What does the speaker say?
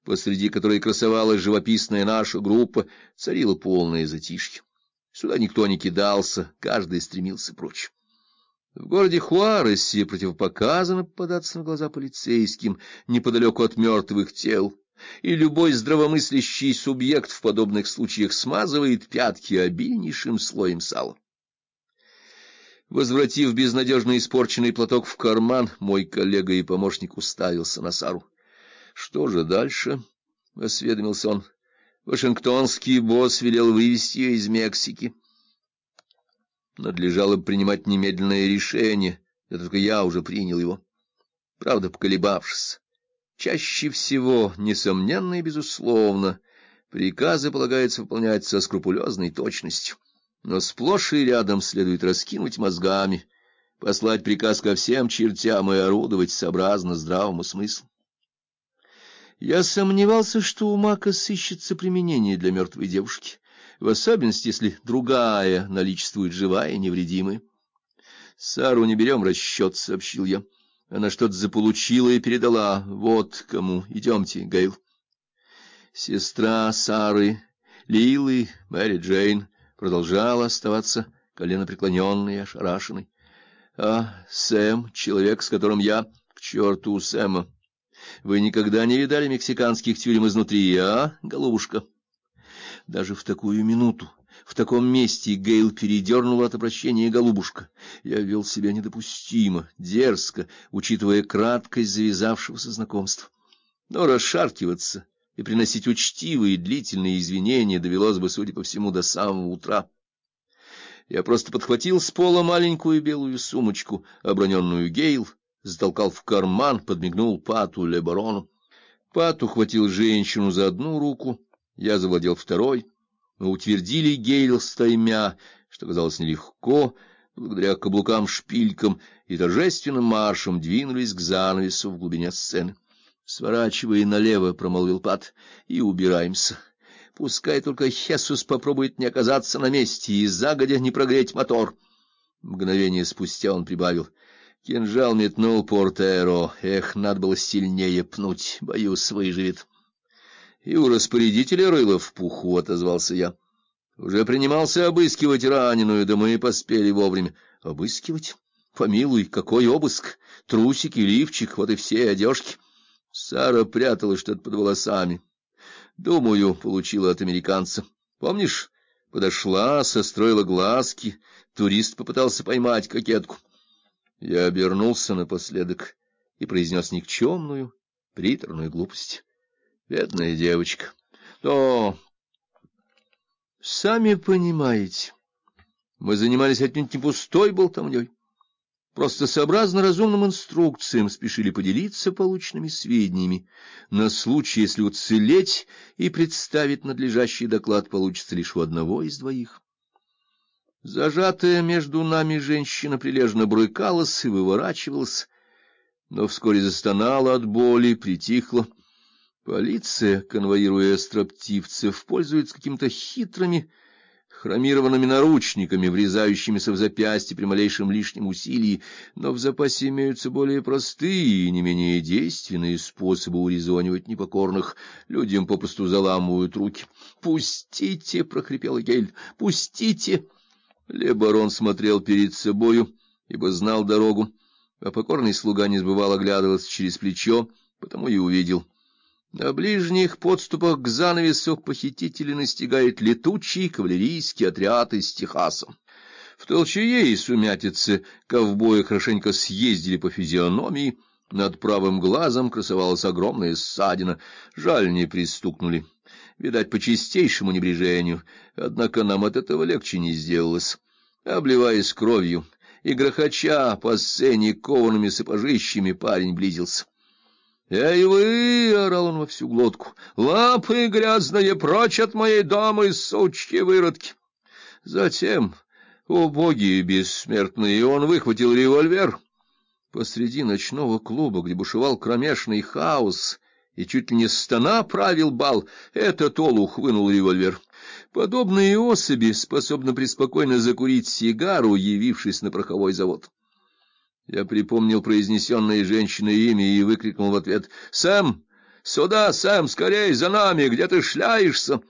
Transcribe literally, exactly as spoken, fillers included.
посреди которой красовалась живописная наша группа, царило полное затишье. Сюда никто не кидался, каждый стремился прочь. В городе Хуаресе противопоказано попадаться на глаза полицейским неподалеку от мертвых тел, и любой здравомыслящий субъект в подобных случаях смазывает пятки обильнейшим слоем сала. Возвратив безнадежно испорченный платок в карман, мой коллега и помощник уставился на Сару. — Что же дальше? — осведомился он. — Вашингтонский босс велел вывести ее из Мексики. Надлежало принимать немедленное решение, да только я уже принял его. Правда, поколебавшись. Чаще всего, несомненно и безусловно, приказы полагается выполнять со скрупулезной точностью, но сплошь и рядом следует раскинуть мозгами, послать приказ ко всем чертям и орудовать сообразно здравому смыслу. Я сомневался, что у Мака сыщется применение для мертвой девушки, в особенности, если другая наличествует живая и невредимая. — Сару не берем в расчет, — сообщил я. Она что-то заполучила и передала. Вот кому. Идемте, Гейл. Сестра Сары, Лилы, Мэри Джейн, продолжала оставаться коленопреклоненной и ошарашенной. А Сэм, человек, с которым я... К черту Сэма! Вы никогда не видали мексиканских тюрем изнутри, а, голубушка? Даже в такую минуту, в таком месте Гейл передернула от обращения голубушка. Я вел себя недопустимо, дерзко, учитывая краткость завязавшегося знакомства. Но расшаркиваться и приносить учтивые длительные извинения довелось бы, судя по всему, до самого утра. Я просто подхватил с пола маленькую белую сумочку, оброненную Гейл, затолкал в карман, подмигнул Пату Лебарону. Пат ухватил женщину за одну руку, я завладел второй. Мы утвердили Гейл стаймя, что казалось нелегко, благодаря каблукам-шпилькам, и торжественным маршем двинулись к занавесу в глубине сцены. — Сворачивай налево, — промолвил Пат, — и убираемся. Пускай только Хесус попробует не оказаться на месте и загодя не прогреть мотор. Мгновение спустя он прибавил: — Кинжал метнул Портеро. Эх, надо было сильнее пнуть, боюсь, выживет. — И у распорядителя рыло в пуху, — отозвался я. Уже принимался обыскивать раненую, да мы поспели вовремя. — Обыскивать? Помилуй, какой обыск? Трусики, лифчик, вот и все одежки. Сара прятала что-то под волосами. Думаю, получила от американца. Помнишь, подошла, состроила глазки, турист попытался поймать кокетку. Я обернулся напоследок и произнес никчемную, приторную глупость. Бедная девочка. Но, сами понимаете, мы занимались отнюдь не пустой болтовней. Просто сообразно разумным инструкциям спешили поделиться полученными сведениями, на случай, если уцелеть и представить надлежащий доклад получится лишь у одного из двоих. Зажатая между нами женщина прилежно брыкалась и выворачивалась, но вскоре застонала от боли, притихла. Полиция, конвоируя строптивцев, пользуется какими-то хитрыми хромированными наручниками, врезающимися в запястье при малейшем лишнем усилии, но в запасе имеются более простые и не менее действенные способы урезонивать непокорных. Людям попросту заламывают руки. «Пустите!» — прохрипела Гейль. «Пустите!» Лебарон смотрел перед собою, ибо знал дорогу, а покорный слуга не забывал оглядываться через плечо, потому и увидел. На ближних подступах к занавесу похитители настигает летучий кавалерийский отряд из Техаса. В толчее и сумятице ковбои хорошенько съездили по физиономии, над правым глазом красовалась огромная ссадина. Жаль, не пристукнули. Видать, по чистейшему небрежению, однако нам от этого легче не сделалось. Обливаясь кровью и грохоча по сцене коваными сапожищами, парень близился. «Эй вы!» — орал он во всю глотку. «Лапы грязные, прочь от моей дамы, сучьи выродки!» Затем, о боги бессмертные, он выхватил револьвер. Посреди ночного клуба, где бушевал кромешный хаос и чуть ли не стона правил бал, этот олух вынул револьвер. Подобные особи способны преспокойно закурить сигару, явившись на пороховой завод. Я припомнил произнесенное женщиной имя и выкрикнул в ответ: «Сэм! Сюда, Сэм, скорей за нами! Где ты шляешься?»